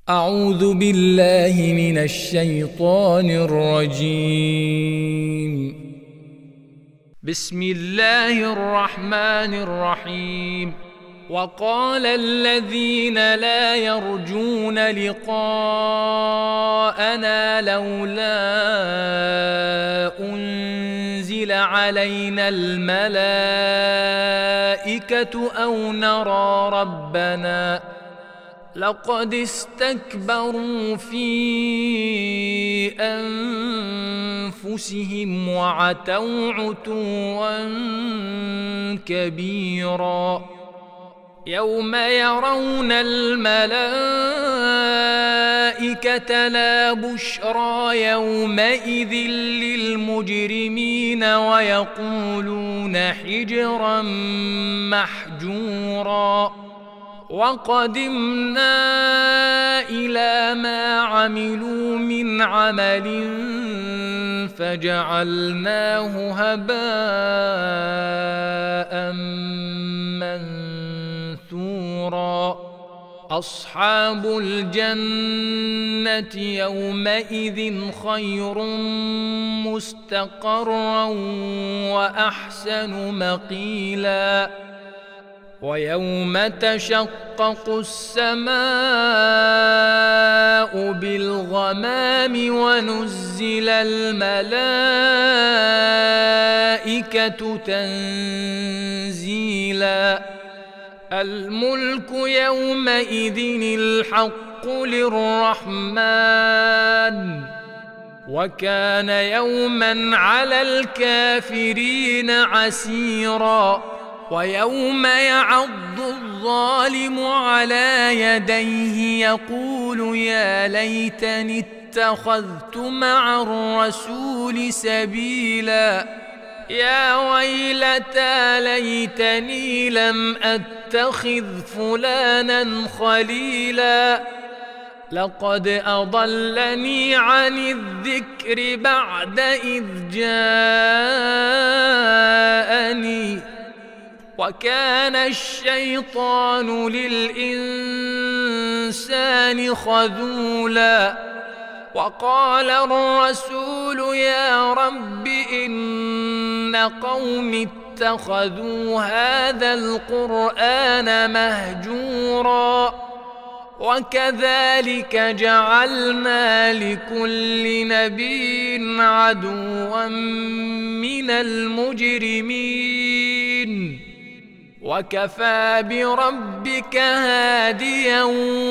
أعوذ بالله من الشيطان الرجيم. بسم الله الرحمن الرحيم. وقال الذين لا يرجون لقاءنا لولا أنزل علينا الملائكة أو نرى ربنا لقد استكبروا في أنفسهم وعتوا عتوا كبيرا. يوم يرون الملائكة لا بشرى يومئذ للمجرمين ويقولون حجرا محجورا. وقدمنا إلى ما عملوا من عمل فجعلناه هباء منثورا. أصحاب الجنة يومئذ خير مستقرا وأحسن مقيلا. ويوم تشقق السماء بالغمام ونزل الملائكة تنزيلا. الملك يومئذ الحق للرحمن وكان يوما على الكافرين عسيرا. ويوم يعض الظالم على يديه يقول يا ليتني اتخذت مع الرسول سبيلا. يا ويلتى ليتني لم أتخذ فلانا خليلا لقد أضلني عن الذكر بعد إذ جاءني وكان الشيطان للإنسان خذولا. وقال الرسول يا رب إن قوم اتخذوا هذا القرآن مهجورا. وكذلك جعلنا لكل نبي عدوا من المجرمين وكفى بربك هاديا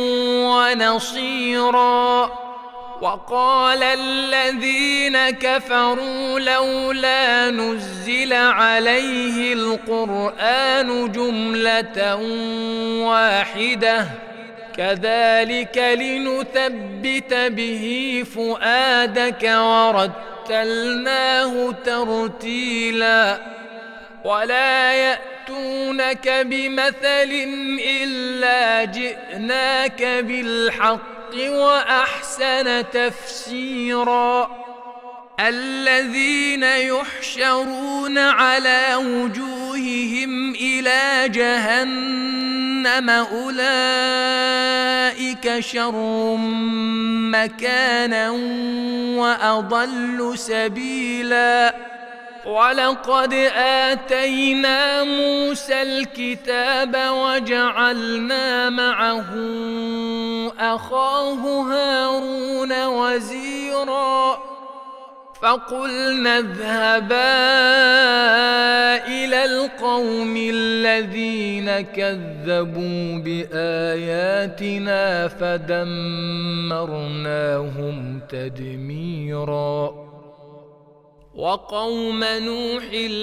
ونصيرا. وقال الذين كفروا لولا نزل عليه القرآن جملة واحدة كذلك لنثبت به فؤادك ورتلناه ترتيلا. ولا يأتونك بمثل إلا جئناك بالحق وأحسن تفسيرا. الذين يحشرون على وجوههم إلى جهنم أولئك شر مكانا وأضل سبيلا. ولقد آتينا موسى الكتاب وجعلنا معه أخاه هارون وزيرا. فقلنا اذهبا إلى القوم الذين كذبوا بآياتنا فدمرناهم تدميرا. وقوم نوح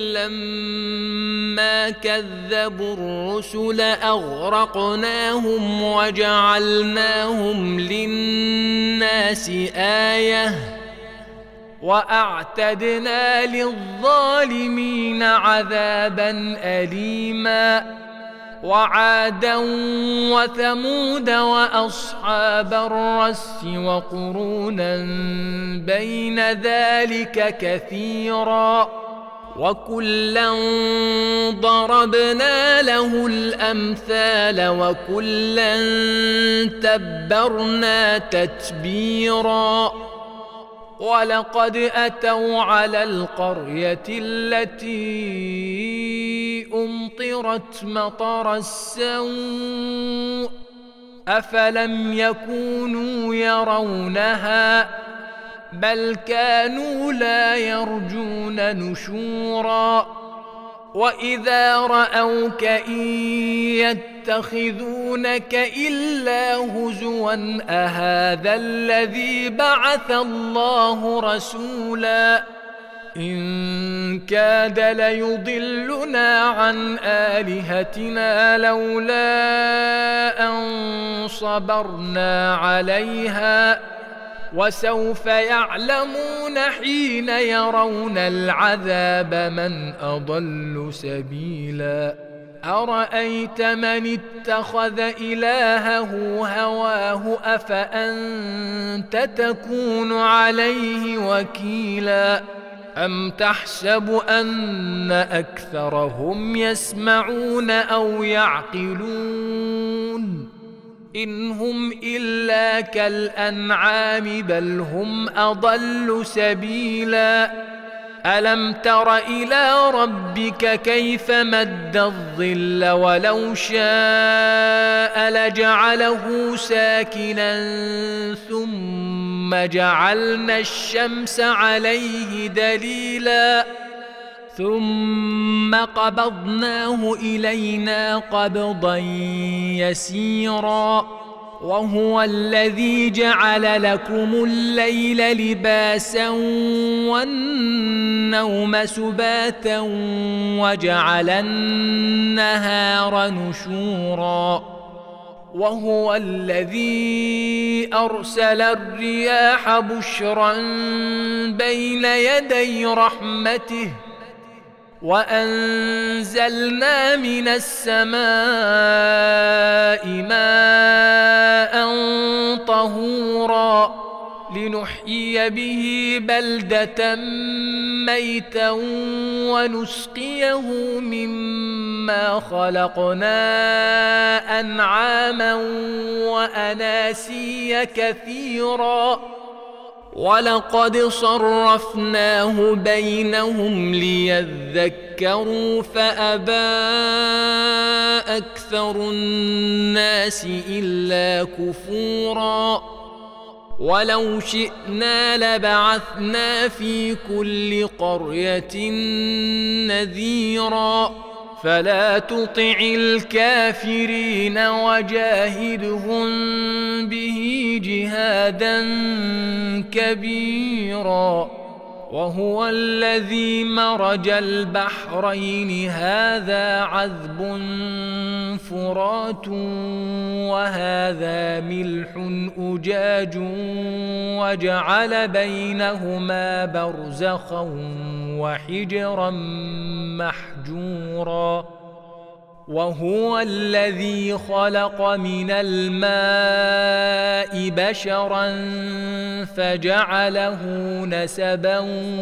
لما كذبوا الرسل أغرقناهم وجعلناهم للناس آية وأعتدنا للظالمين عذابا أليما. وعادا وثمود وأصحاب الرس وقرونا بين ذلك كثيرا. وكلا ضربنا له الأمثال وكلا تبرنا تتبيرا ولقد أتوا على القرية التي أمطرت مطر السوء أفلم يكونوا يرونها بل كانوا لا يرجون نشورا وإذا رأوك إن يتخذونك إلا هزوا أهذا الذي بعث الله رسولا إن كاد ليضلنا عن آلهتنا لولا أن صبرنا عليها وسوف يعلمون حين يرون العذاب من أضل سبيلا أرأيت من اتخذ إلهه هواه أفأنت تكون عليه وكيلا أم تحسب أن أكثرهم يسمعون أو يعقلون إن هم إلا كالأنعام بل هم أضل سبيلا ألم تر إلى ربك كيف مد الظل ولو شاء لجعله ساكنا ثم جعلنا الشمس عليه دليلا ثم قبضناه إلينا قبضا يسيرا وهو الذي جعل لكم الليل لباسا والنوم سباتا وجعل النهار نشورا وهو الذي أرسل الرياح بشرا بين يدي رحمته وأنزلنا من السماء ماء طهورا لنحيي به بلدة ميتا ونسقيه مما خلقنا أنعاما وأناسيا كثيرا ولقد صرفناه بينهم ليذكروا فأبى أكثر الناس إلا كفورا ولو شئنا لبعثنا في كل قرية نذيرا فلا تطع الكافرين وجاهدهم به جهادا كبيرا وهو الذي مرج البحرين هذا عذب فرات وهذا ملح أجاج وجعل بينهما برزخا وحجرا محجورا وهو الذي خلق من الماء بشرا فجعله نسبا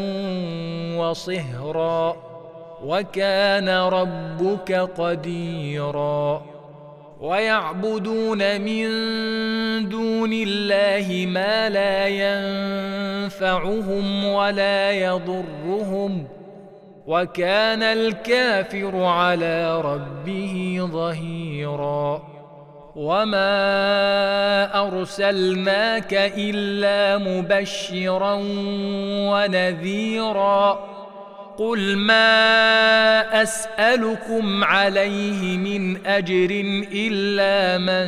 وصهرا وكان ربك قديرا ويعبدون من دون الله ما لا ينفعهم ولا يضرهم وكان الكافر على ربه ظهيرا وما أرسلناك إلا مبشرا ونذيرا قل ما أسألكم عليه من أجر إلا من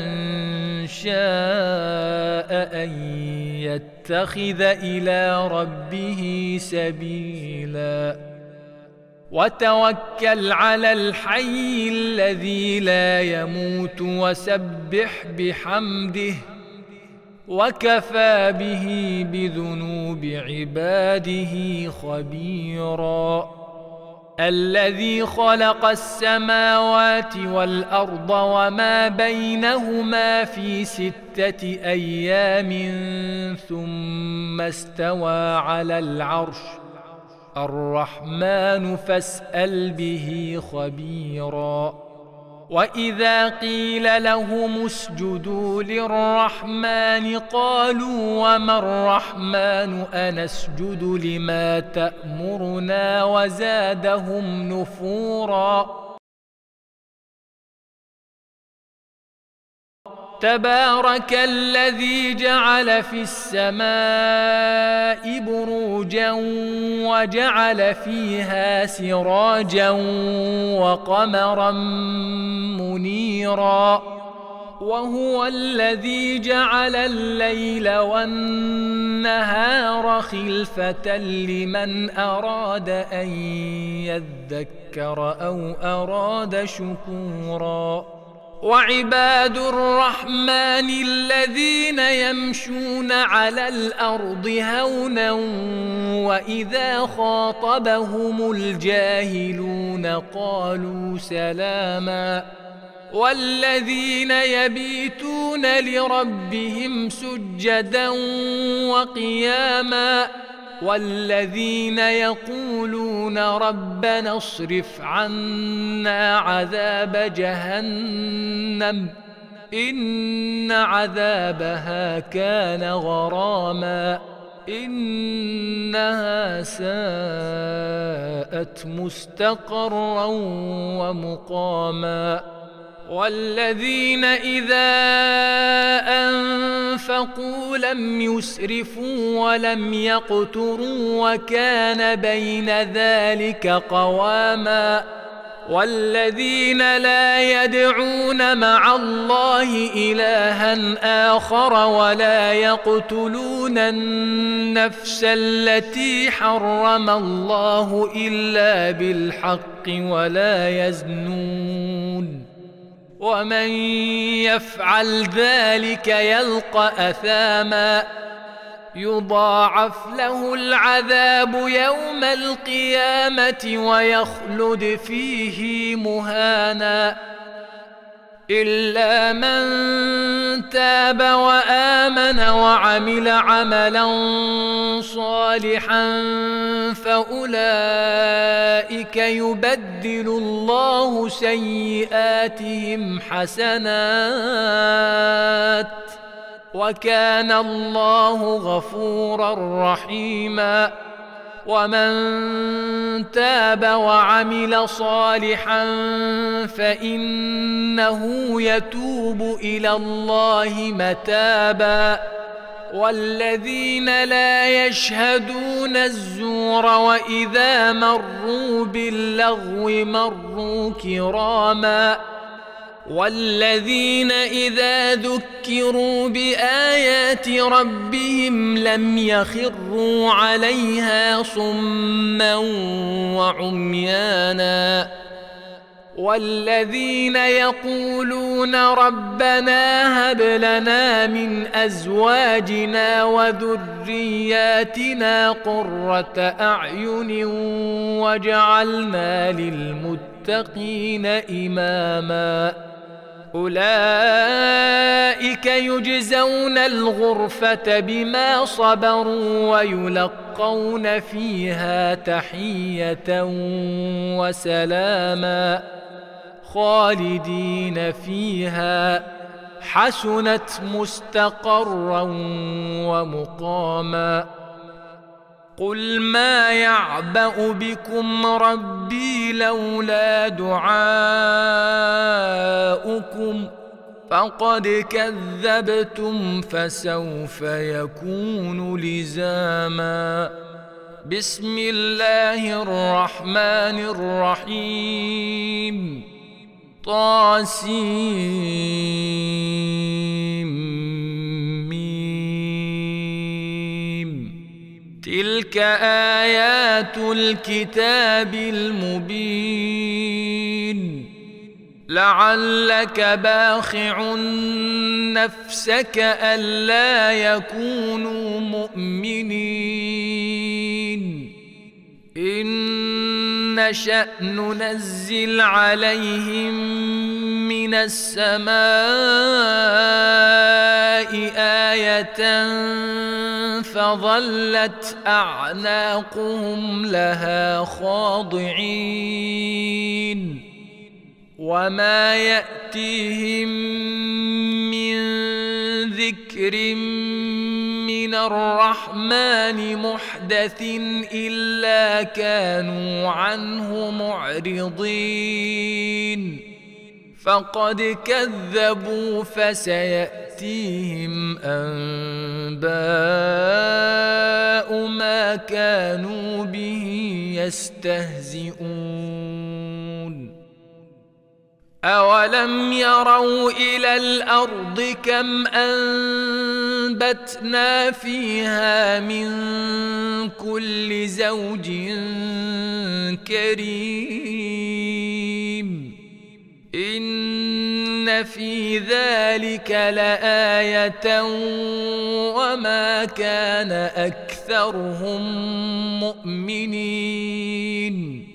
شاء أن يتخذ إلى ربه سبيلا وتوكل على الحي الذي لا يموت وسبح بحمده وكفى به بذنوب عباده خبيرا الذي خلق السماوات والأرض وما بينهما في 6 أيام ثم استوى على العرش الرحمن فاسأل به خبيرا. وإذا قيل لهم اسجدوا للرحمن قالوا وما الرحمن أنسجد لما تأمرنا وزادهم نفورا. تبارك الذي جعل في السماء بروجا وجعل فيها سراجا وقمرا منيرا، وهو الذي جعل الليل والنهار خلفة لمن أراد أن يذكر أو أراد شكورا. وعباد الرحمن الذين يمشون على الأرض هونا وإذا خاطبهم الجاهلون قالوا سلاما، والذين يبيتون لربهم سجدا وقياما، والذين يقولون ربنا اصرف عنا عذاب جهنم إن عذابها كان غراما إنها ساءت مستقرا ومقاما. والذين إذا أنفقوا لم يسرفوا ولم يقتروا وكان بين ذلك قواما. والذين لا يدعون مع الله إلها آخر ولا يقتلون النفس التي حرم الله إلا بالحق ولا يزنون، ومن يفعل ذلك يلقى أثاما يضاعف له العذاب يوم القيامة ويخلد فيه مهانا إلا من تاب وآمن وعمل عملا صالحا فأولئك يبدل الله سيئاتهم حسنات وكان الله غفورا رحيما. ومن تاب وعمل صالحا فإنه يتوب إلى الله متابا. والذين لا يشهدون الزور وإذا مروا باللغو مروا كراما. والذين إذا ذكروا بآيات ربهم لم يخروا عليها صما وعميانا. والذين يقولون ربنا هب لنا من أزواجنا وذرياتنا قرة أعين واجعلنا للمتقين إماما. أولئك يجزون الغرفة بما صبروا ويلقون فيها تحية وسلاما خالدين فيها حسنت مستقرا ومقاما. قل ما يعبأ بكم ربي لولا دعاؤكم فقد كذبتم فسوف يكون لزاما. بسم الله الرحمن الرحيم. طاسيم. تلك آيات الكتاب المبين. لعلك باخع نفسك ألا يكونوا مؤمنين إن نشأ ننزل عليهم من السماء آية فظلت أعناقهم لها خاضعين وما يأتيهم من ذكر من الرحمن محدث إلا كانوا عنه معرضين فقد كذبوا فسيأتيهم أنباء ما كانوا به يستهزئون أولم يروا إلى الأرض كم أنبتنا فيها من كل زوج كريم إن في ذلك لآية وما كان أكثرهم مؤمنين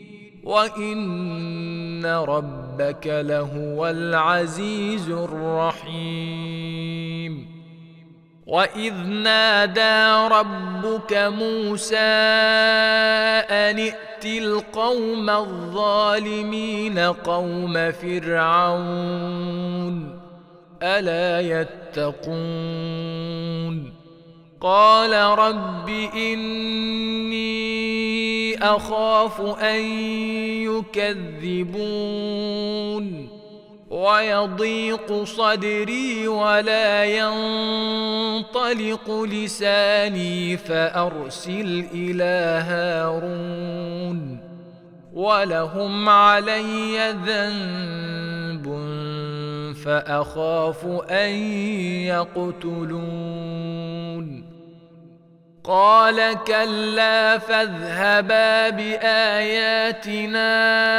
وإن ربك لهو العزيز الرحيم وإذ نادى ربك موسى أن ائت القوم الظالمين قوم فرعون ألا يتقون قال رب إني أخاف أن يكذبون ويضيق صدري ولا ينطلق لساني فأرسل إلى هارون ولهم علي ذنب فأخاف أن يقتلون قال كلا فاذهبا بآياتنا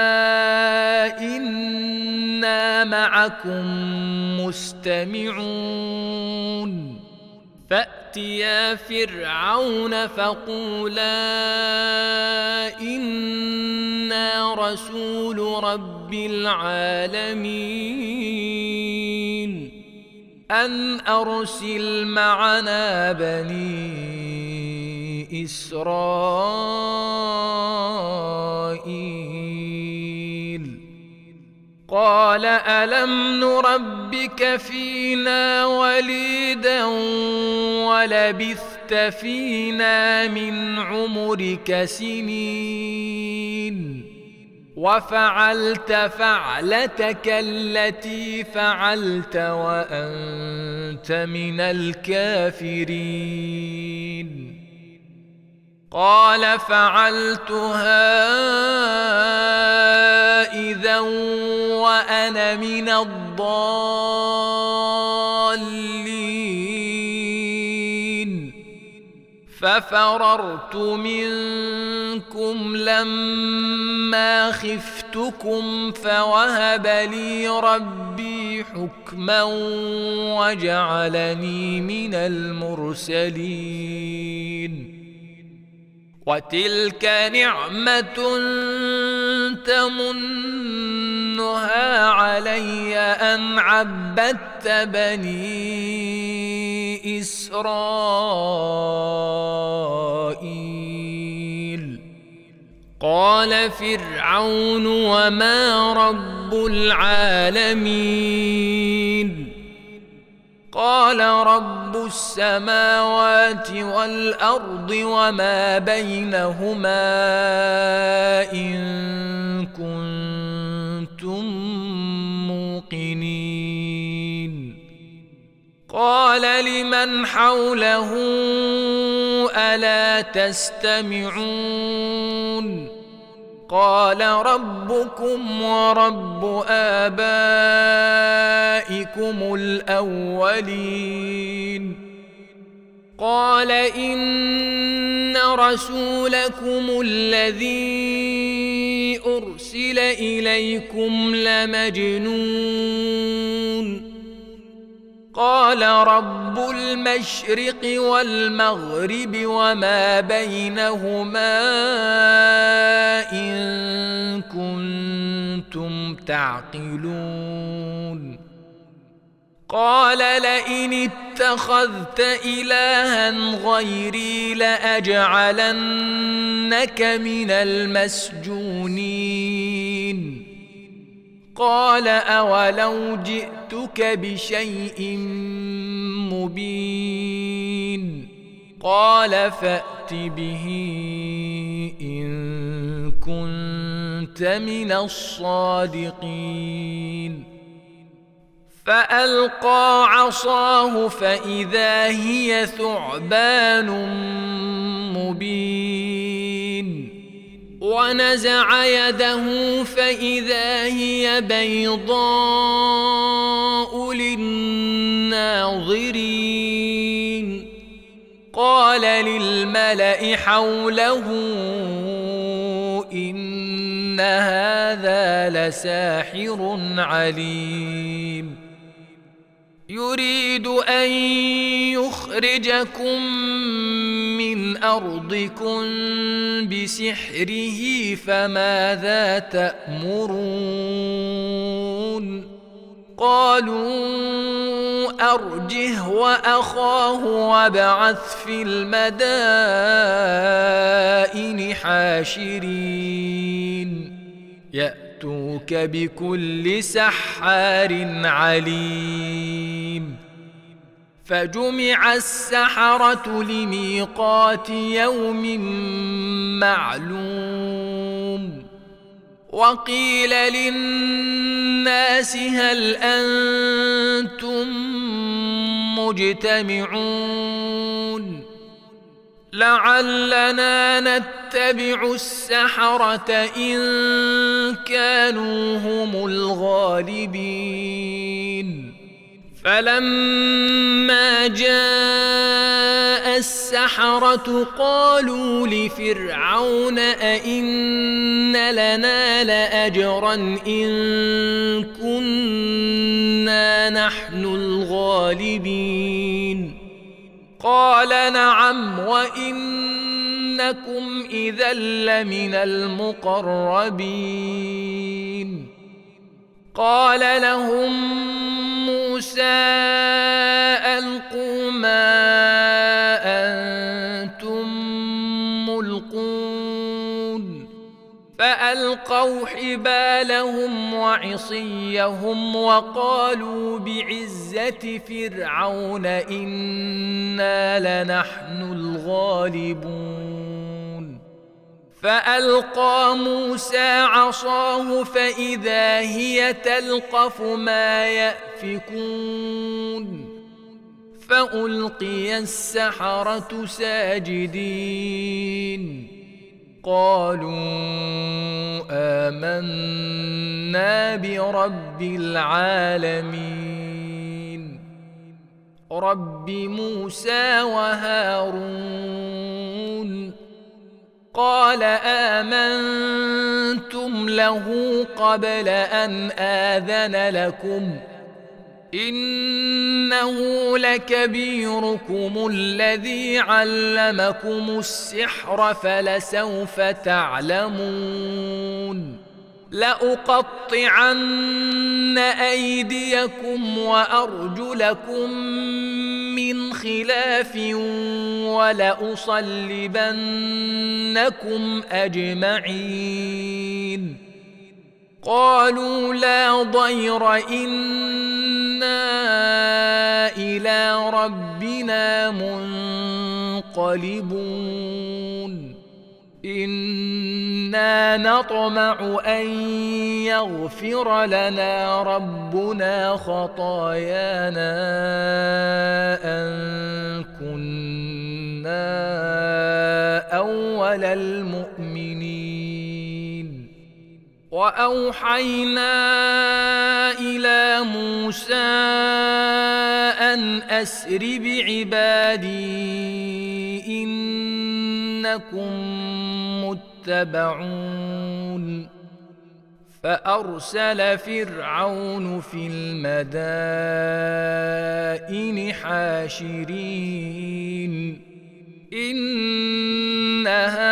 إنا معكم مستمعون فأتيا فرعون فقولا إنا رسول رب العالمين أن أرسل معنا بني إسرائيل قال ألم نربك فينا وليدا ولبثت فينا من عمرك سنين وفعلت فعلتك التي فعلت وأنت من الكافرين قال فعلتها إذا وأنا من الضالين ففررت منكم لما خفتكم فوهب لي ربي حكما وجعلني من المرسلين وتلك نعمة تمنها علي أن عبدت بني إسرائيل قال فرعون وما رب العالمين قال رب السماوات والأرض وما بينهما إن كنتم موقنين قال لمن حوله ألا تستمعون قال ربكم ورب آبائكم الأولين قال إن رسولكم الذي أرسل إليكم لمجنون قال رب المشرق والمغرب وما بينهما إن كنتم تعقلون قال لئن اتخذت إلها غيري لأجعلنك من المسجونين قال أولو جئتك بشيء مبين قال فأت به إن كنت من الصادقين فألقى عصاه فإذا هي ثعبان مبين ونزع يده فإذا هي بيضاء للناظرين قال للملأ حوله إن هذا لساحر عليم يريد أن يخرجكم من أرضكم بسحره فماذا تأمرون قالوا أرجه وأخاه وابعث في المدائن حاشرين يأتوك بكل سحار عليم فجمع السحرة لميقات يوم معلوم وقيل للناس هل أنتم مجتمعون لعلنا نتبع السحرة إن كانوا هم الغالبين فلما جاء السحرة قالوا لفرعون أئن لنا لأجرا إن كنا نحن الغالبين قال نعم وإنكم إذا لمن المقربين قال لهم موسى ألقوا ما أنتم ملقون فألقوا حبالهم وعصيهم وقالوا بعزة فرعون إنا لنحن الغالبون فألقى موسى عصاه فإذا هي تلقف ما يأفكون فألقي السحرة ساجدين قالوا آمنا برب العالمين رب موسى وهارون قال آمنتم له قبل أن آذن لكم إنه لكبيركم الذي علمكم السحر فلسوف تعلمون لأقطعن أيديكم وأرجلكم من خلاف ولأصلبنكم أجمعين قالوا لا ضير إنا إلى ربنا منقلبون إنا نطمع أن يغفر لنا ربنا خطايانا أن كنا أول المؤمنين وأوحينا إلى موسى أن أسر بعبادي إنكم متبعون فأرسل فرعون في المدائن حاشرين إن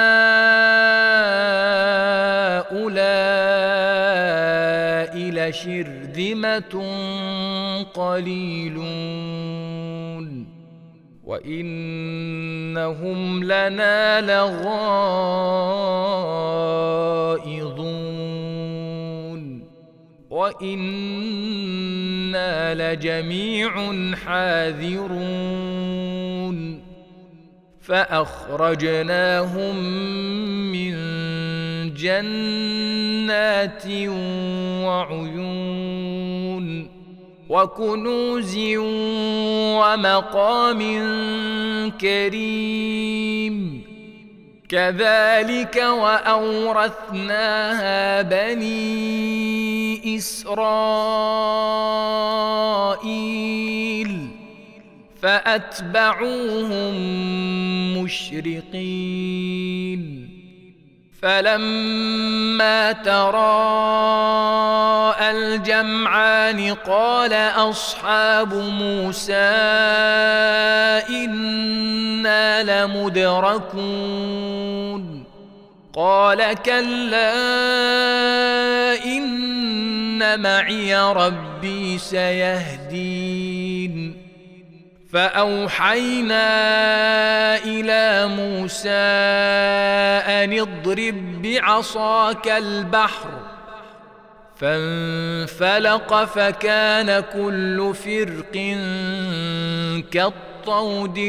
هؤلاء لشرذمة قليلون وإنهم لنا لغائظون وإنا لجميع حاذرون فأخرجناهم من جنات وعيون وكنوز ومقام كريم كذلك وأورثناها بني إسرائيل فأتبعوهم مشرقين فلما تراءى الجمعان قال أصحاب موسى إنا لمدركون قال كلا إن معي ربي سيهدين فأوحينا إلى موسى أن اضرب بعصاك البحر فانفلق فكان كل فرق كالطود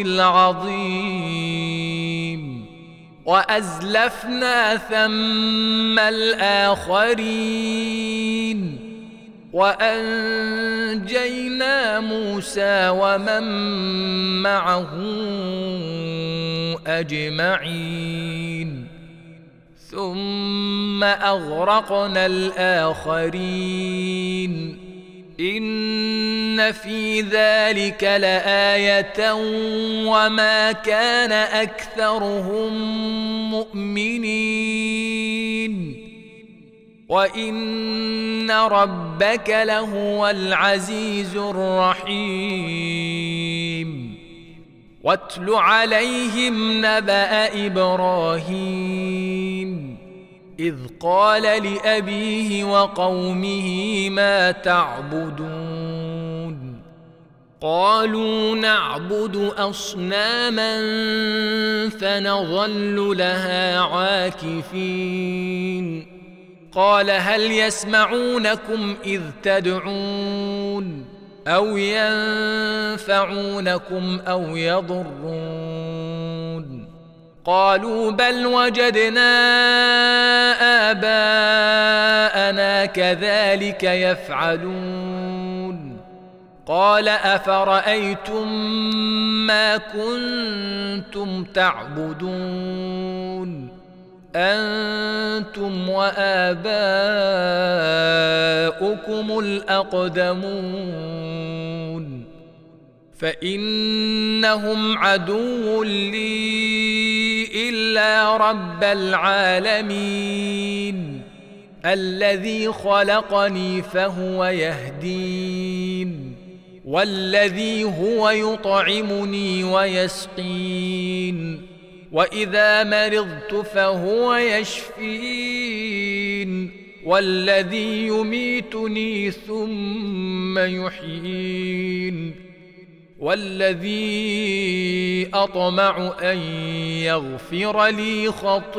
العظيم وأزلفنا ثم الآخرين وأنجينا موسى ومن معه أجمعين ثم أغرقنا الآخرين إن في ذلك لآية وما كان أكثرهم مؤمنين وإن ربك لهو العزيز الرحيم واتل عليهم نبأ إبراهيم إذ قال لأبيه وقومه ما تعبدون قالوا نعبد أصناما فنظل لها عاكفين قال هل يسمعونكم إذ تدعون أو ينفعونكم أو يضرون قالوا بل وجدنا آباءنا كذلك يفعلون قال أفرأيتم ما كنتم تعبدون أنتم وآباؤكم الأقدمون فإنهم عدو لي إلا رب العالمين الذي خلقني فهو يهدين والذي هو يطعمني ويسقين وإذا مرضت فهو يشفين والذي يميتني ثم يحيين والذي أطمع أن يغفر لي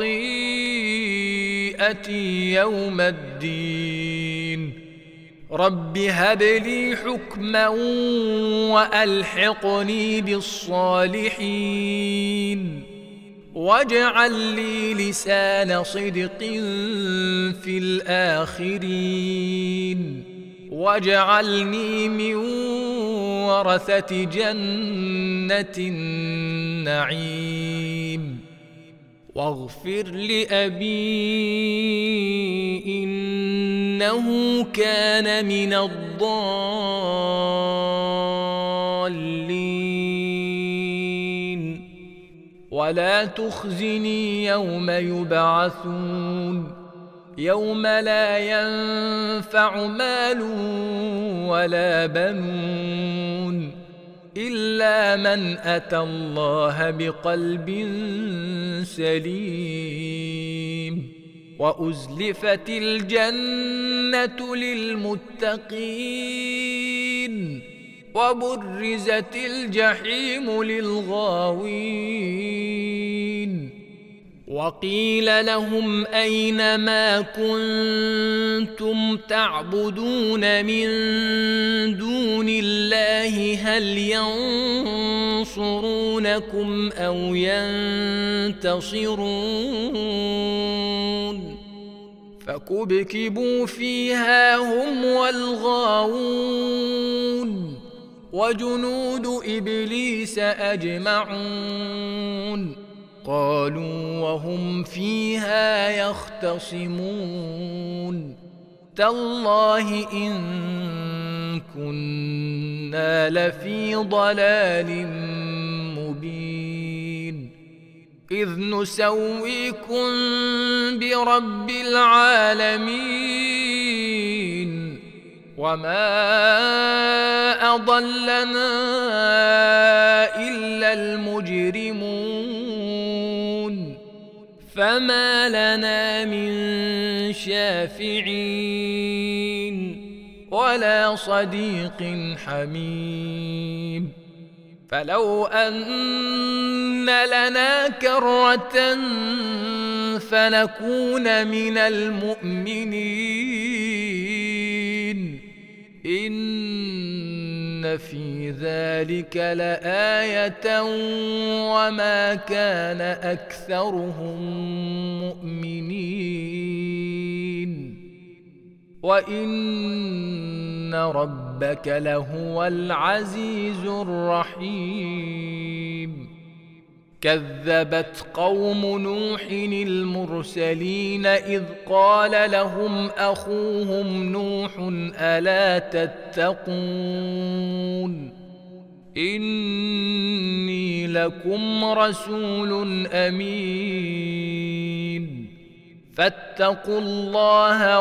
خطيئتي يوم الدين رب هب لي حكما وألحقني بالصالحين واجعل لي لسان صدق في الآخرين واجعلني من ورثة جنة النعيم واغفر لأبي إنه كان من الضالين ولا تخزني يوم يبعثون يوم لا ينفع مال ولا بنون إلا من أتى الله بقلب سليم وأزلفت الجنة للمتقين وبرزت الجحيم للغاوين وقيل لهم أين ما كنتم تعبدون من دون الله هل ينصرونكم أو ينتصرون فكبكبوا فيها هم والغاوون وجنود إبليس أجمعون قالوا وهم فيها يختصمون تالله إن كنا لفي ضلال مبين إذ نسويكم برب العالمين وما أضلنا إلا المجرمون فما لنا من شافعين ولا صديق حميم فلو أن لنا كرة فنكون من المؤمنين إن في ذلك لآية وما كان أكثرهم مؤمنين وإن ربك لهو العزيز الرحيم كذبت قوم نوح المرسلين إذ قال لهم أخوهم نوح ألا تتقون إني لكم رسول أمين فاتقوا الله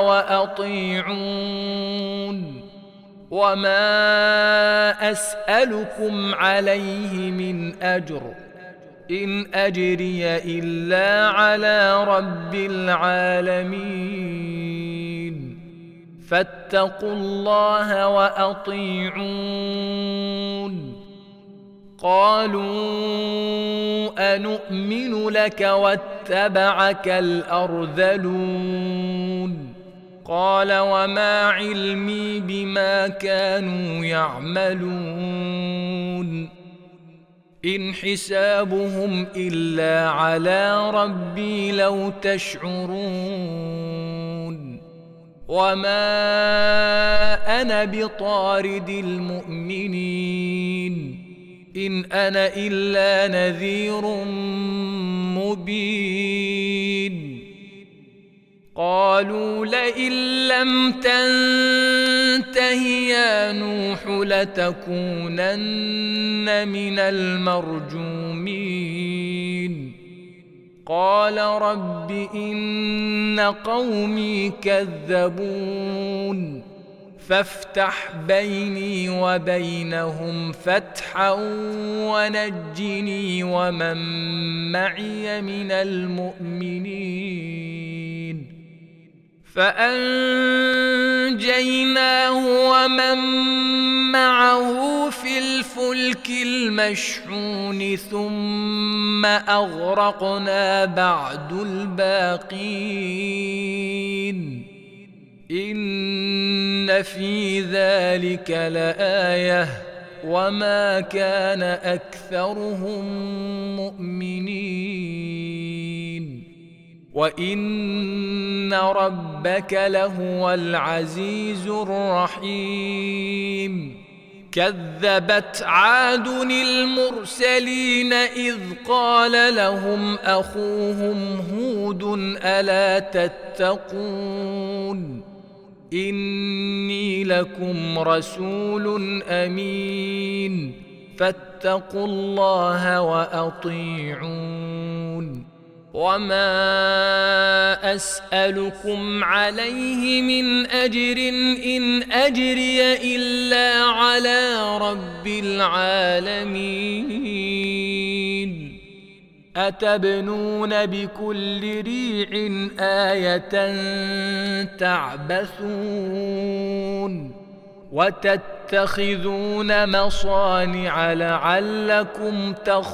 وأطيعون وما أسألكم عليه من أجر إن أجري إلا على رب العالمين فاتقوا الله وأطيعون قالوا أنؤمن لك واتبعك الأرذلون قال وما علمي بما كانوا يعملون إن حسابهم إلا على ربي لو تشعرون وما أنا بطارد المؤمنين إن أنا إلا نذير مبين قالوا لئن لم تنته يا نوح لتكونن من المرجومين قال رب إن قومي كذبون فافتح بيني وبينهم فتحا ونجني ومن معي من المؤمنين فأنجيناه ومن معه في الفلك المشحون ثم أغرقنا بعد الباقين إن في ذلك لآية وما كان أكثرهم مؤمنين وإن ربك لهو العزيز الرحيم كذبت عاد المرسلين إذ قال لهم أخوهم هود ألا تتقون إني لكم رسول أمين فاتقوا الله وأطيعون وما أسألكم عليه من أجر إن أجري إلا على رب العالمين أتبنون بكل ريع آية تعبثون وتتخذون مصانع لعلكم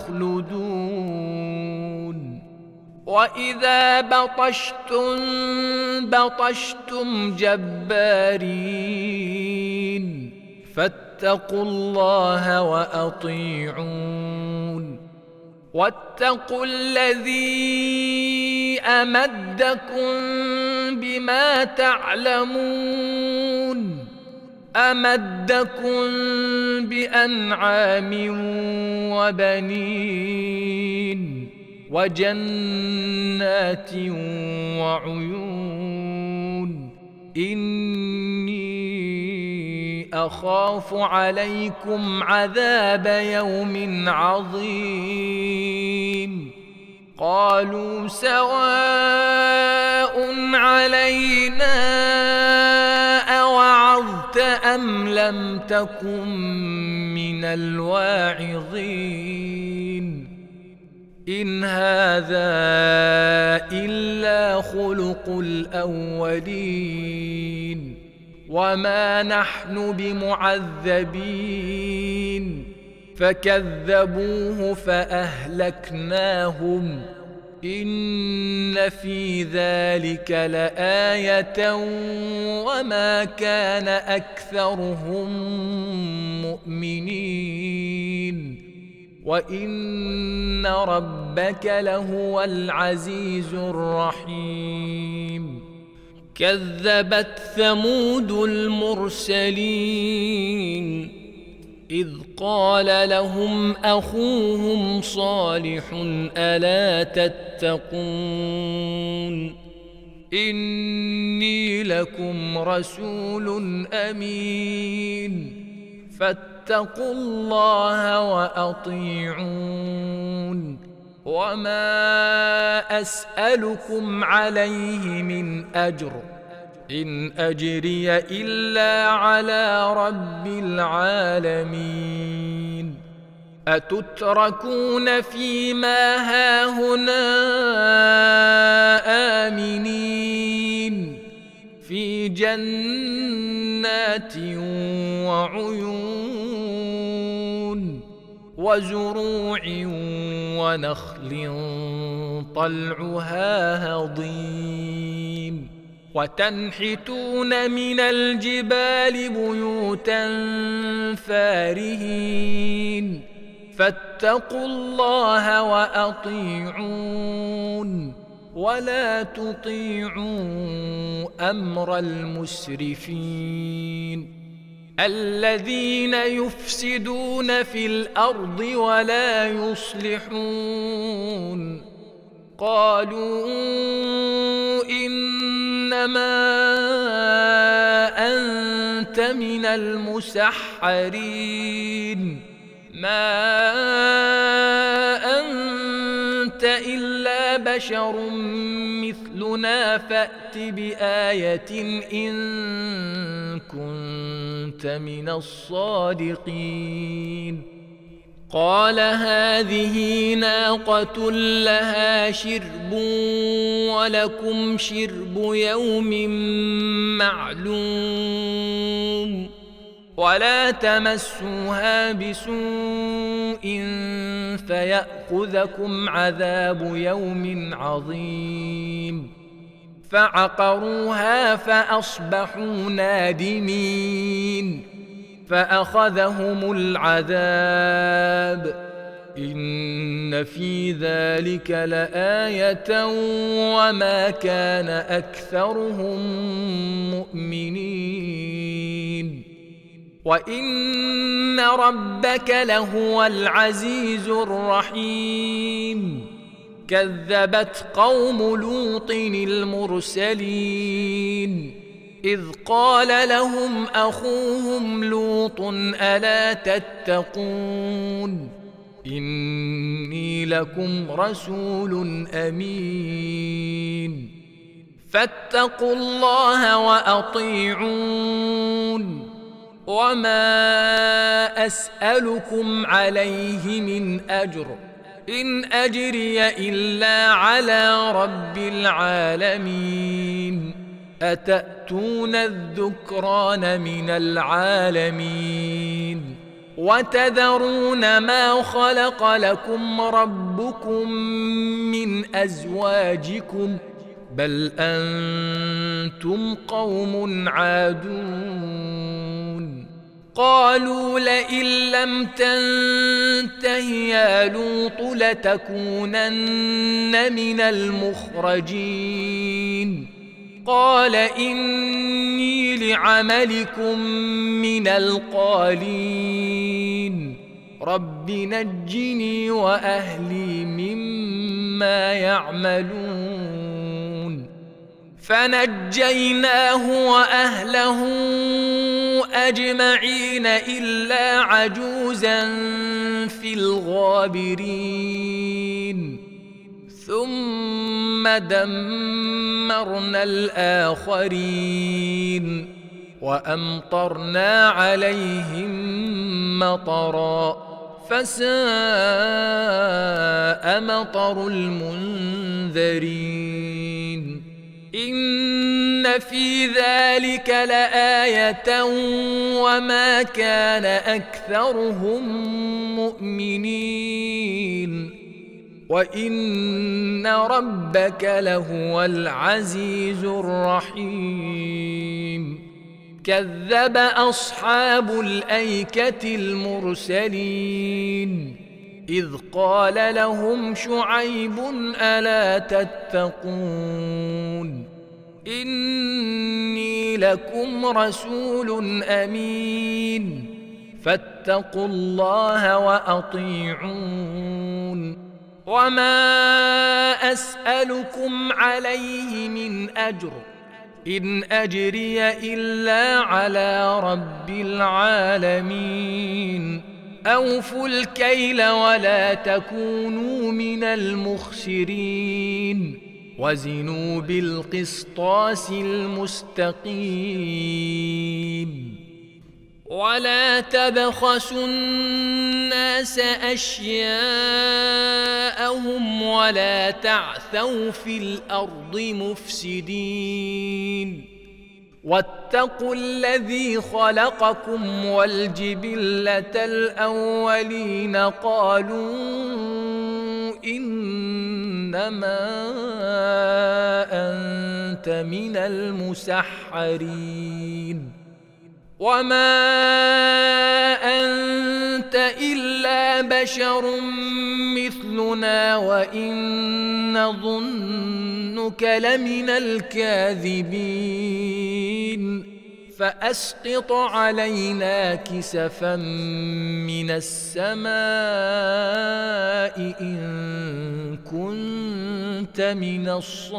تخلدون وإذا بطشتم جبارين فاتقوا الله وأطيعون واتقوا الذي أمدكم بما تعلمون أمدكم بأنعام وبنين وجنات وعيون إني أخاف عليكم عذاب يوم عظيم قالوا سواء علينا أوعظت أم لم تكن من الواعظين إن هذا إلا خلق الأولين وما نحن بمعذبين فكذبوه فأهلكناهم إن في ذلك لآية وما كان أكثرهم مؤمنين وإن ربك لهو العزيز الرحيم كذبت ثمود المرسلين إذ قال لهم أخوهم صالح ألا تتقون إني لكم رسول أمين فاتقوا الله وأطيعون وما أسألكم عليه من أجر إن أجري إلا على رب العالمين أتتركون فيما هاهنا آمنين في جنات وعيون وزروع ونخل طلعها هضيم وتنحتون من الجبال بيوتا فارهين فاتقوا الله وأطيعون ولا تطيعوا أمر المسرفين الذين يفسدون في الأرض ولا يصلحون قالوا إنما أنت من المسحرين ما أنت إلا بشر مثلنا فأت بآية إن كنت من الصادقين قال هذه ناقة لها شرب ولكم شرب يوم معلوم ولا تمسوها بسوء فيأخذكم عذاب يوم عظيم فعقروها فأصبحوا نادمين فأخذهم العذاب إن في ذلك لآية وما كان أكثرهم مؤمنين وإن ربك لهو العزيز الرحيم كذبت قوم لوط المرسلين إذ قال لهم أخوهم لوط ألا تتقون إني لكم رسول أمين فاتقوا الله وأطيعون وما أسألكم عليه من أجر إن أجري إلا على رب العالمين أتأتون الذكران من العالمين وتذرون ما خلق لكم ربكم من أزواجكم بل أنتم قوم عادون قالوا لئن لم تنته يا لوط لتكونن من المخرجين قال إني لعملكم من القالين رب نجني وأهلي مما يعملون فنجيناه وأهله أجمعين إلا عجوزا في الغابرين ثم دمرنا الآخرين وأمطرنا عليهم مطرا فساء مطر المنذرين إن في ذلك لآية وما كان أكثرهم مؤمنين وإن ربك لهو العزيز الرحيم كذب أصحاب الأيكة المرسلين إذ قال لهم شعيب ألا تتقون إني لكم رسول أمين فاتقوا الله وأطيعون وما أسألكم عليه من أجر إن أجري إلا على رب العالمين أوفوا الكيل ولا تكونوا من المخسرين وزنوا بالقسطاس المستقيم ولا تبخسوا الناس أشياءهم ولا تعثوا في الأرض مفسدين واتقوا الذي خلقكم والجبلة الأولين قالوا إنما أنت من المسحرين وما أنت إلا بشر مثلنا وإن نظنك لمن الكاذبين فأسقط علينا كسفا من السماء إن كنت من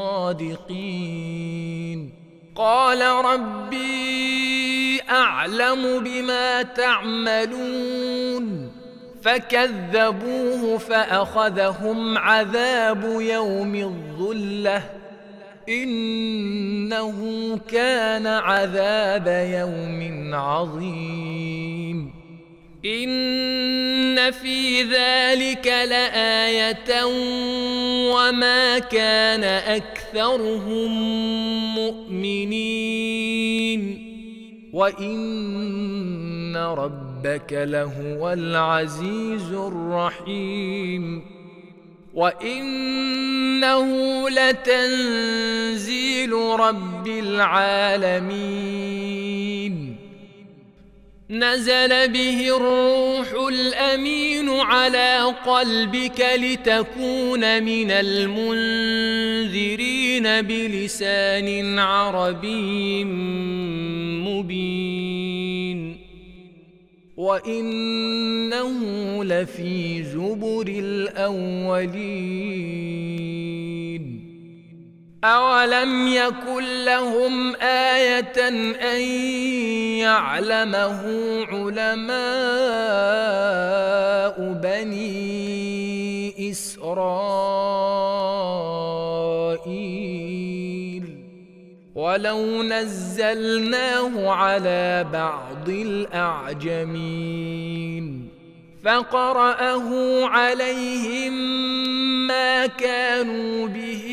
الصادقين قال ربي أعلم بما تعملون فكذبوه فأخذهم عذاب يوم الظلة إنه كان عذاب يوم عظيم إن في ذلك لآية وما كان أكثرهم مؤمنين وإن ربك لهو العزيز الرحيم وإنه لتنزيل رب العالمين نزل به الروح الأمين على قلبك لتكون من المنذرين بلسان عربي مبين وإنه لفي زبر الأولين أولم يكن لهم آية أن يعلمه علماء بني إسرائيل ولو نزلناه على بعض الأعجمين فقرأه عليهم ما كانوا به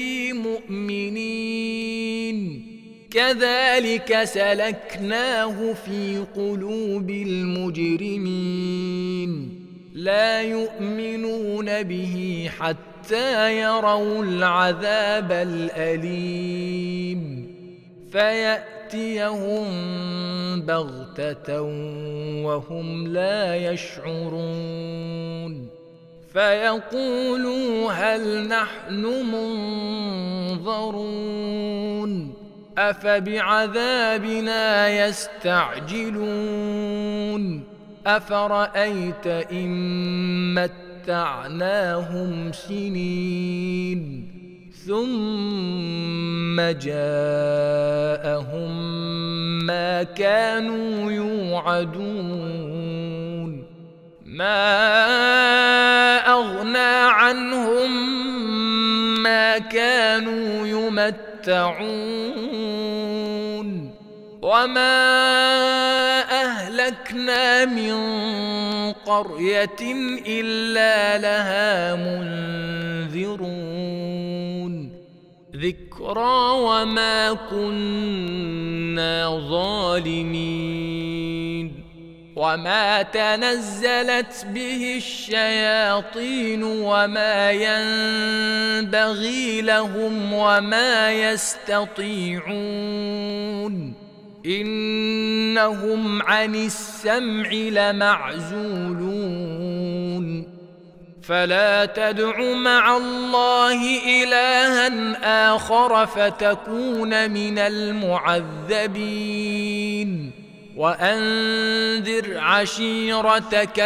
مؤمنين كذلك سلكناه في قلوب المجرمين لا يؤمنون به حتى يروا العذاب الأليم فيأتيهم بغتة وهم لا يشعرون فيقولوا هل نحن منظرون أفبعذابنا يستعجلون أفرأيت إن متعناهم سنين ثم جاءهم ما كانوا يوعدون ما أغنى عنهم ما كانوا يمتعون وما أهلكنا من قرية إلا لها منذرون ذكرى وما كنا ظالمين وما تنزلت به الشياطين وما ينبغي لهم وما يستطيعون إنهم عن السمع لمعزولون فلا تدع مع الله إلها آخر فتكون من المعذبين وأنذر عشيرتك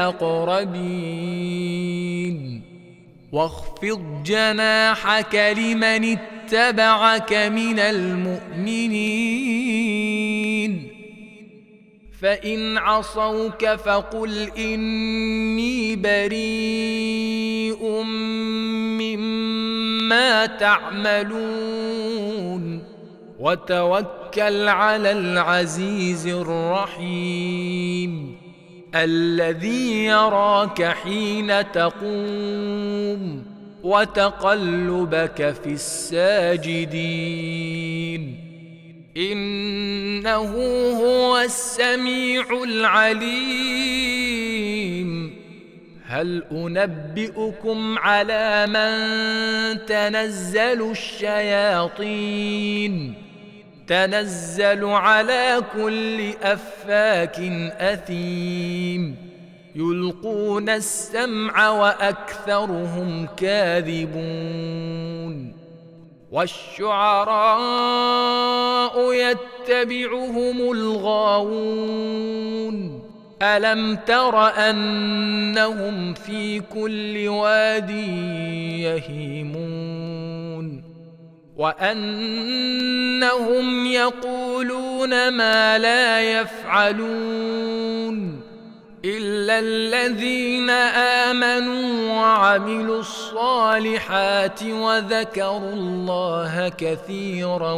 الأقربين واخفض جناحك لمن اتبعك من المؤمنين فإن عصوك فقل إني بريء مما تعملون وتوكل على العزيز الرحيم الذي يراك حين تقوم وتقلبك في الساجدين إنه هو السميع العليم هل أنبئكم على من تنزل الشياطين تنزل على كل أفاك أثيم يلقون السمع وأكثرهم كاذبون والشعراء يتبعهم الغاوون ألم تر أنهم في كل واد يهيمون وأنهم يقولون ما لا يفعلون إلا الذين آمنوا وعملوا الصالحات وذكروا الله كثيرا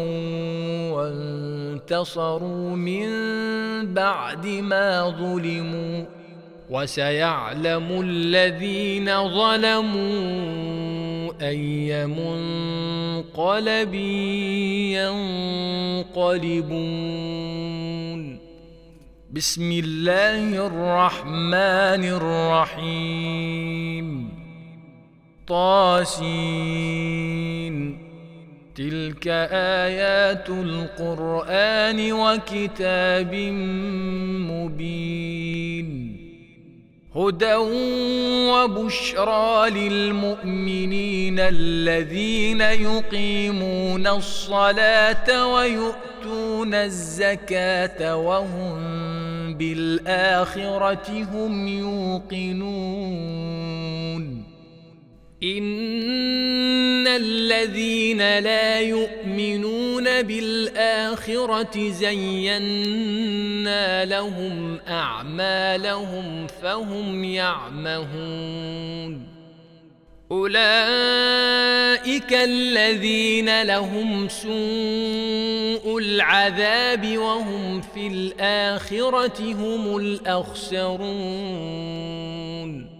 وانتصروا من بعد ما ظلموا وسيعلم الذين ظلموا أي منقلب ينقلبون بسم الله الرحمن الرحيم طاسين تلك آيات القرآن وكتاب مبين هدى وبشرى للمؤمنين الذين يقيمون الصلاة ويؤتون الزكاة وهم بالآخرة هم يوقنون إن الذين لا يؤمنون بالآخرة زينا لهم أعمالهم فهم يعمهون أولئك الذين لهم سوء العذاب وهم في الآخرة هم الأخسرون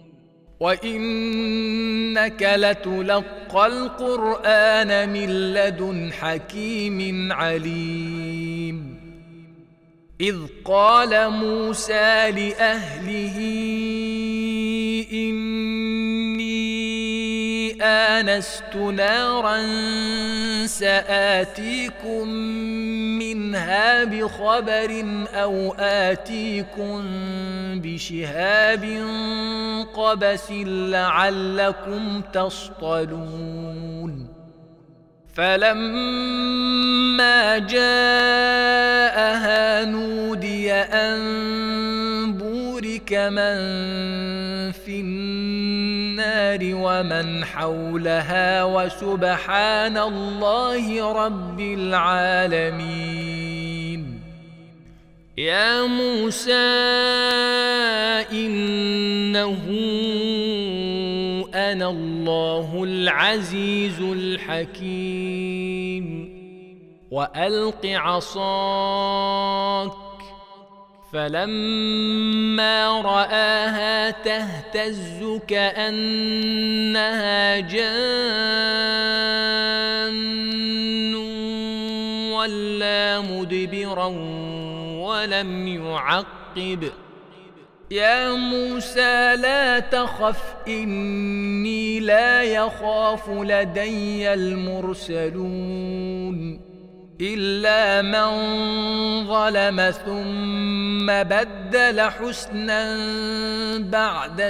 وإنك لتلقى القرآن من لدن حكيم عليم إذ قال موسى لأهله إني آنست نارا سآتيكم منها بخبر أو آتيكم بشهاب قبس لعلكم تصطلون فلما جاءها نودي أن بورك من في النار ومن حولها وسبحان الله رب العالمين يا موسى إنه أنا الله العزيز الحكيم وألق عصاك فلما رآها تهتز كأنها جان ولا مدبرا ولم يعقب يا موسى لا تخف إني لا يخاف لدي المرسلون إلا من ظلم ثم بدل حسنا بعد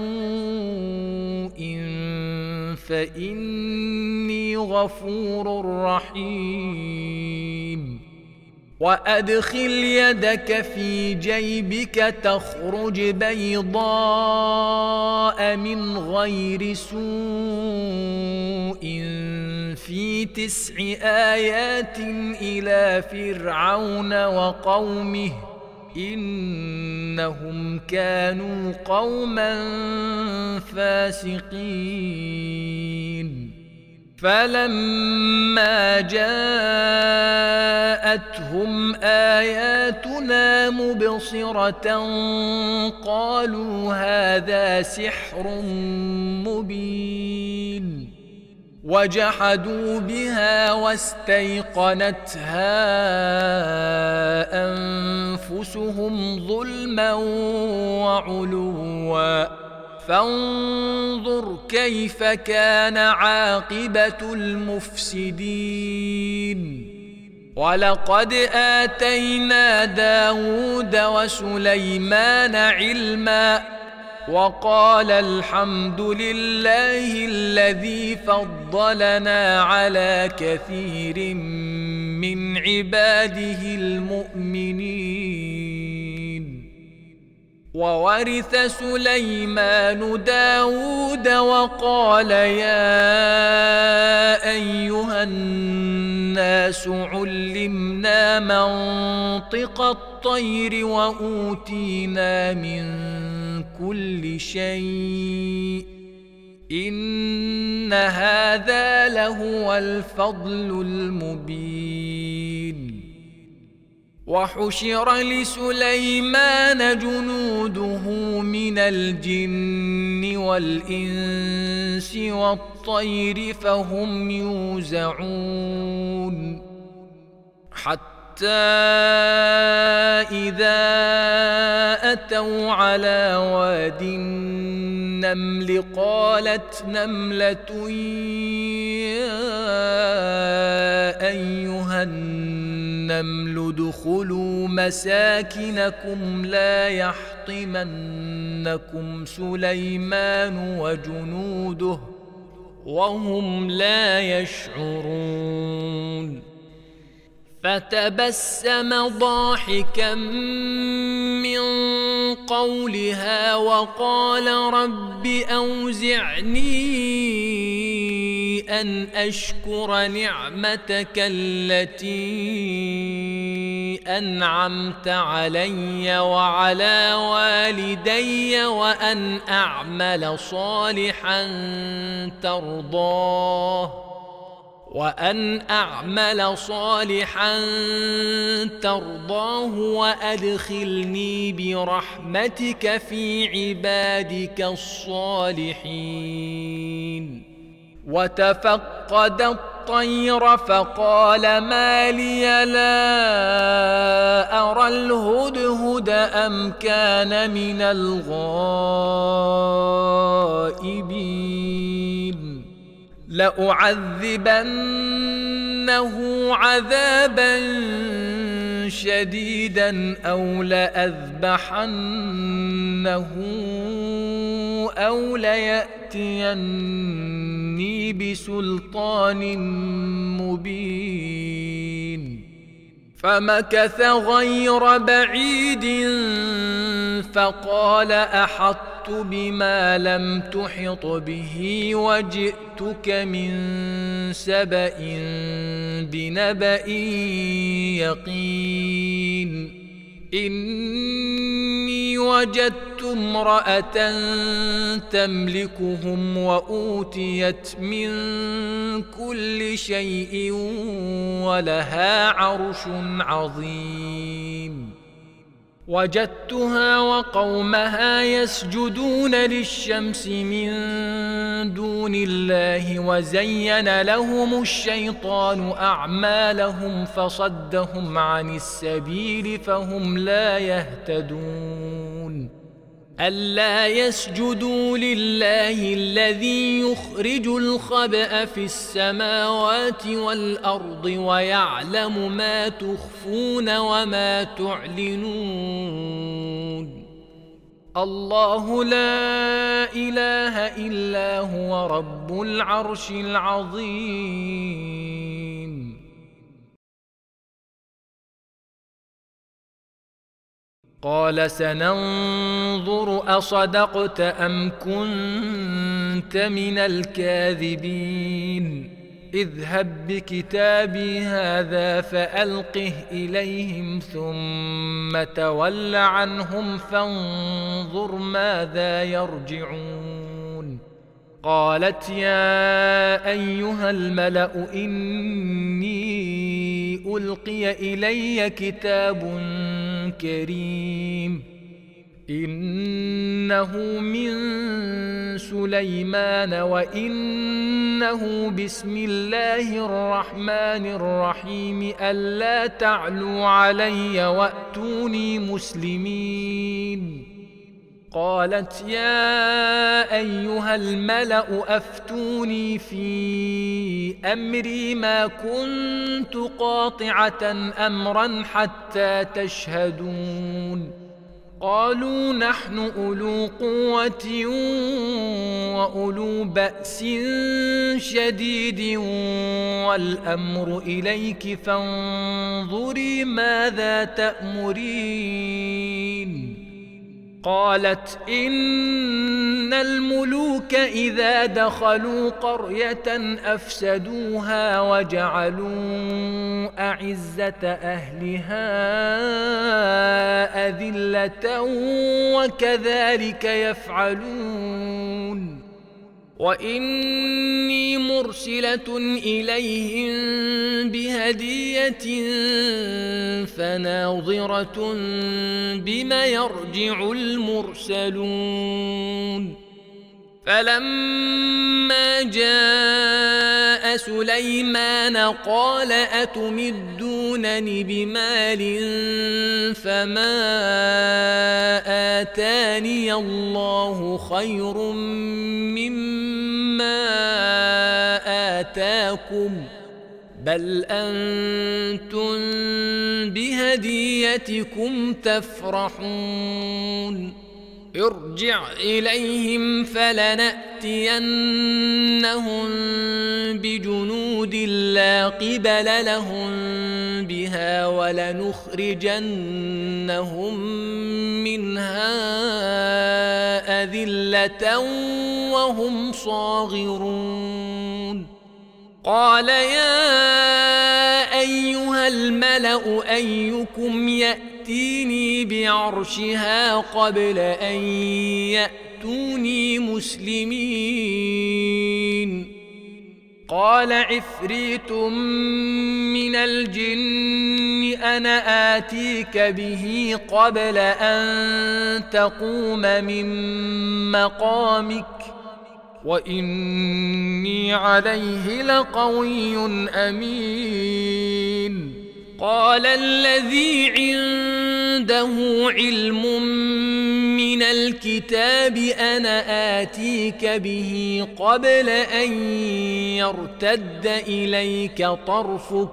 سوء فإني غفور رحيم وأدخل يدك في جيبك تخرج بيضاء من غير سوء في 9 آيات إلى فرعون وقومه إنهم كانوا قوما فاسقين فلما جاءتهم آياتنا مبصرة قالوا هذا سحر مبين وجحدوا بها واستيقنتها أنفسهم ظلما وعلوا فانظر كيف كان عاقبة المفسدين ولقد آتينا داود وسليمان علما وقال الحمد لله الذي فضلنا على كثير من عباده المؤمنين وورث سليمان داود وقال يا أيها الناس علمنا منطق الطير وأوتينا من كل شيء إن هذا لهو الفضل المبين وحشر لسليمان جنوده من الجن والإنس والطير فهم يوزعون حتى إذا أتوا على واد النمل قالت نملة يا أيها النمل ادخلوا مساكنكم لا يحطمنكم سليمان وجنوده وهم لا يشعرون فتبسم ضاحكا من قولها وقال رب أوزعني أن أشكر نعمتك التي أنعمت علي وعلى والدي وأن أعمل صالحا ترضاه وأدخلني برحمتك في عبادك الصالحين. وتفقد الطير فقال ما لي لا أرى الهدهد أم كان من الغائبين لأعذبنه عذابا شديدا أو لأذبحنه أو ليأتيني بسلطان مبين. فمكث غير بعيد فقال أحطت بما لم تحط به وجئتك من سبأ بنبأ يقين. إني وجدت امرأة تملكهم وأوتيت من كل شيء ولها عرش عظيم. وجدتها وقومها يسجدون للشمس من دون الله وزين لهم الشيطان أعمالهم فصدهم عن السبيل فهم لا يهتدون. ألا يسجدوا لله الذي يخرج الخبأ في السماوات والأرض ويعلم ما تخفون وما تعلنون. الله لا إله إلا هو رب العرش العظيم. قال سننظر أصدقت أم كنت من الكاذبين. اذهب بكتابي هذا فألقه إليهم ثم تول عنهم فانظر ماذا يرجعون. قالت يا أيها الملأ إني ألقي إلي كتاب كريم إنه من سليمان وإنه بسم الله الرحمن الرحيم ألا تعلوا علي وأتوني مسلمين. قالت يا أيها الملأ أفتوني في أمري ما كنت قاطعة أمرا حتى تشهدون. قالوا نحن أولو قوة وأولو بأس شديد والأمر إليك فانظري ماذا تأمرين. قالت إن الملوك إذا دخلوا قرية أفسدوها وجعلوا أعزة أهلها أذلة وكذلك يفعلون. وإني مرسلة إليهم بهدية فناظرة بما يرجع المرسلون. فلما جاء سليمان قال أتمدونني بمال فما آتاني الله خير مما آتاكم بل أنتم بهديتكم تفرحون. ارجع إليهم فلنأتينهم بجنود لا قبل لهم بها ولنخرجنهم منها أذلة وهم صاغرون. قال يا أيها الملأ أيكم يأتيني بعرشها قبل أن يأتوني مسلمين قال عفريت من الجن أنا آتيك به قبل أن تقوم من مقامك وإني عليه لقوي أمين قال الذي عنده علم من الكتاب أنا آتيك به قبل أن يرتد إليك طرفك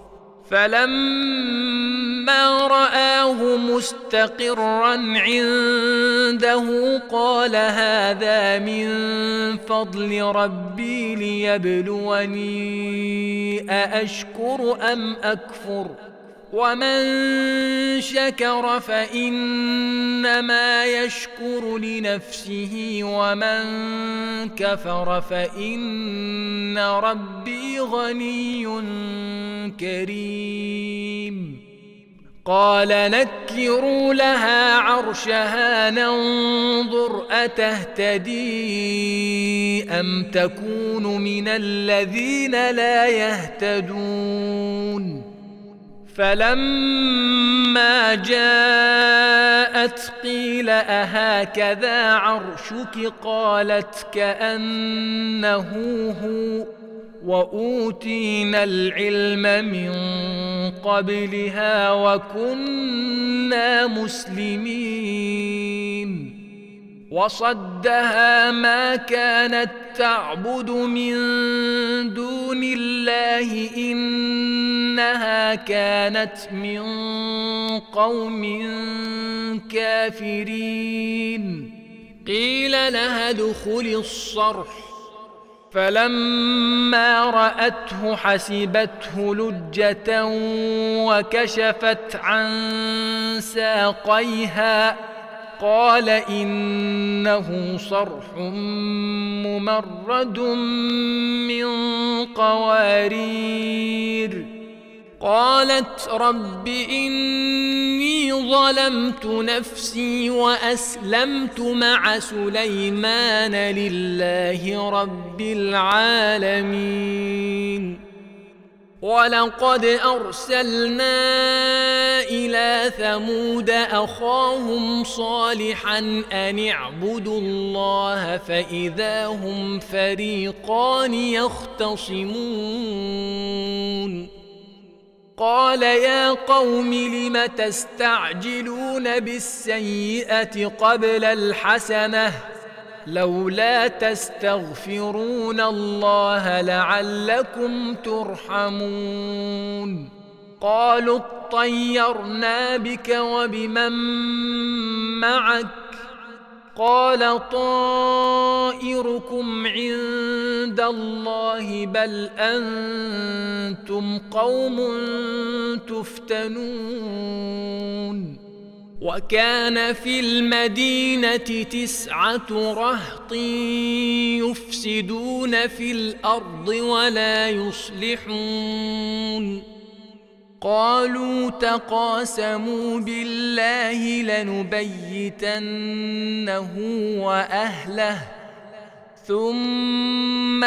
فلما رآه مستقرا عنده قال هذا من فضل ربي ليبلوني أأشكر أم أكفر ومن شكر فإنما يشكر لنفسه ومن كفر فإن ربي غني كريم قال نكروا لها عرشها ننظر أتهتدي أم تكون من الذين لا يهتدون فلما جاءت قيل أهكذا عرشك قالت كأنه هو وأوتينا العلم من قبلها وكنا مسلمين وصدها ما كانت تعبد من دون الله إنها كانت من قوم كافرين قيل لها ادخلي الصرح فلما رأته حسبته لجة وكشفت عن ساقيها قال إنه صرح ممرد من قوارير قالت رب إني ظلمت نفسي وأسلمت مع سليمان لله رب العالمين ولقد أرسلنا إلى ثمود أخاهم صالحا أن اعبدوا الله فإذا هم فريقان يختصمون قال يا قوم لم تستعجلون بالسيئة قبل الحسنة لولا تستغفرون الله لعلكم ترحمون قالوا اطيرنا بك وبمن معك قال طائركم عند الله بل أنتم قوم تفتنون وكان في المدينة 9 رهط يفسدون في الأرض ولا يصلحون قالوا تقاسموا بالله لنبيتنه وأهله ثم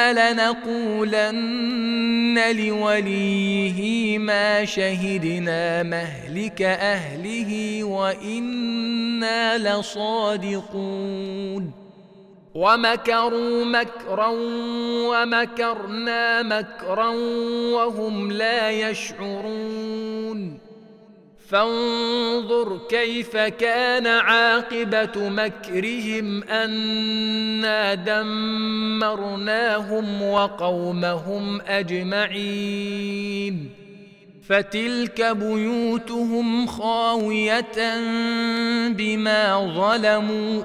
لنقولن لوليه ما شهدنا مهلك أهله وإنا لصادقون ومكروا مكرا ومكرنا مكرا وهم لا يشعرون فانظر كيف كان عاقبة مكرهم أنا دمرناهم وقومهم أجمعين فتلك بيوتهم خاوية بما ظلموا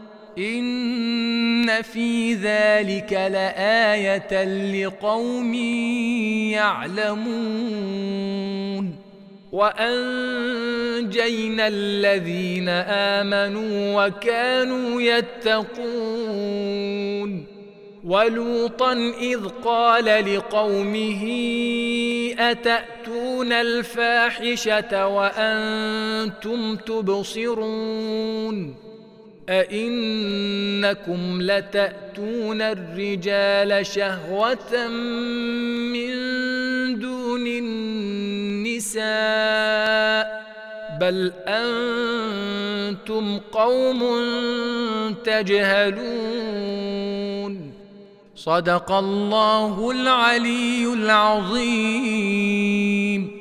إن في ذلك لآية لقوم يعلمون وأنجينا الذين آمنوا وكانوا يتقون ولوطا إذ قال لقومه أتأتون الفاحشة وأنتم تبصرون أئنكم لتأتون الرجال شهوة من دون النساء بل أنتم قوم تجهلون صدق الله العلي العظيم.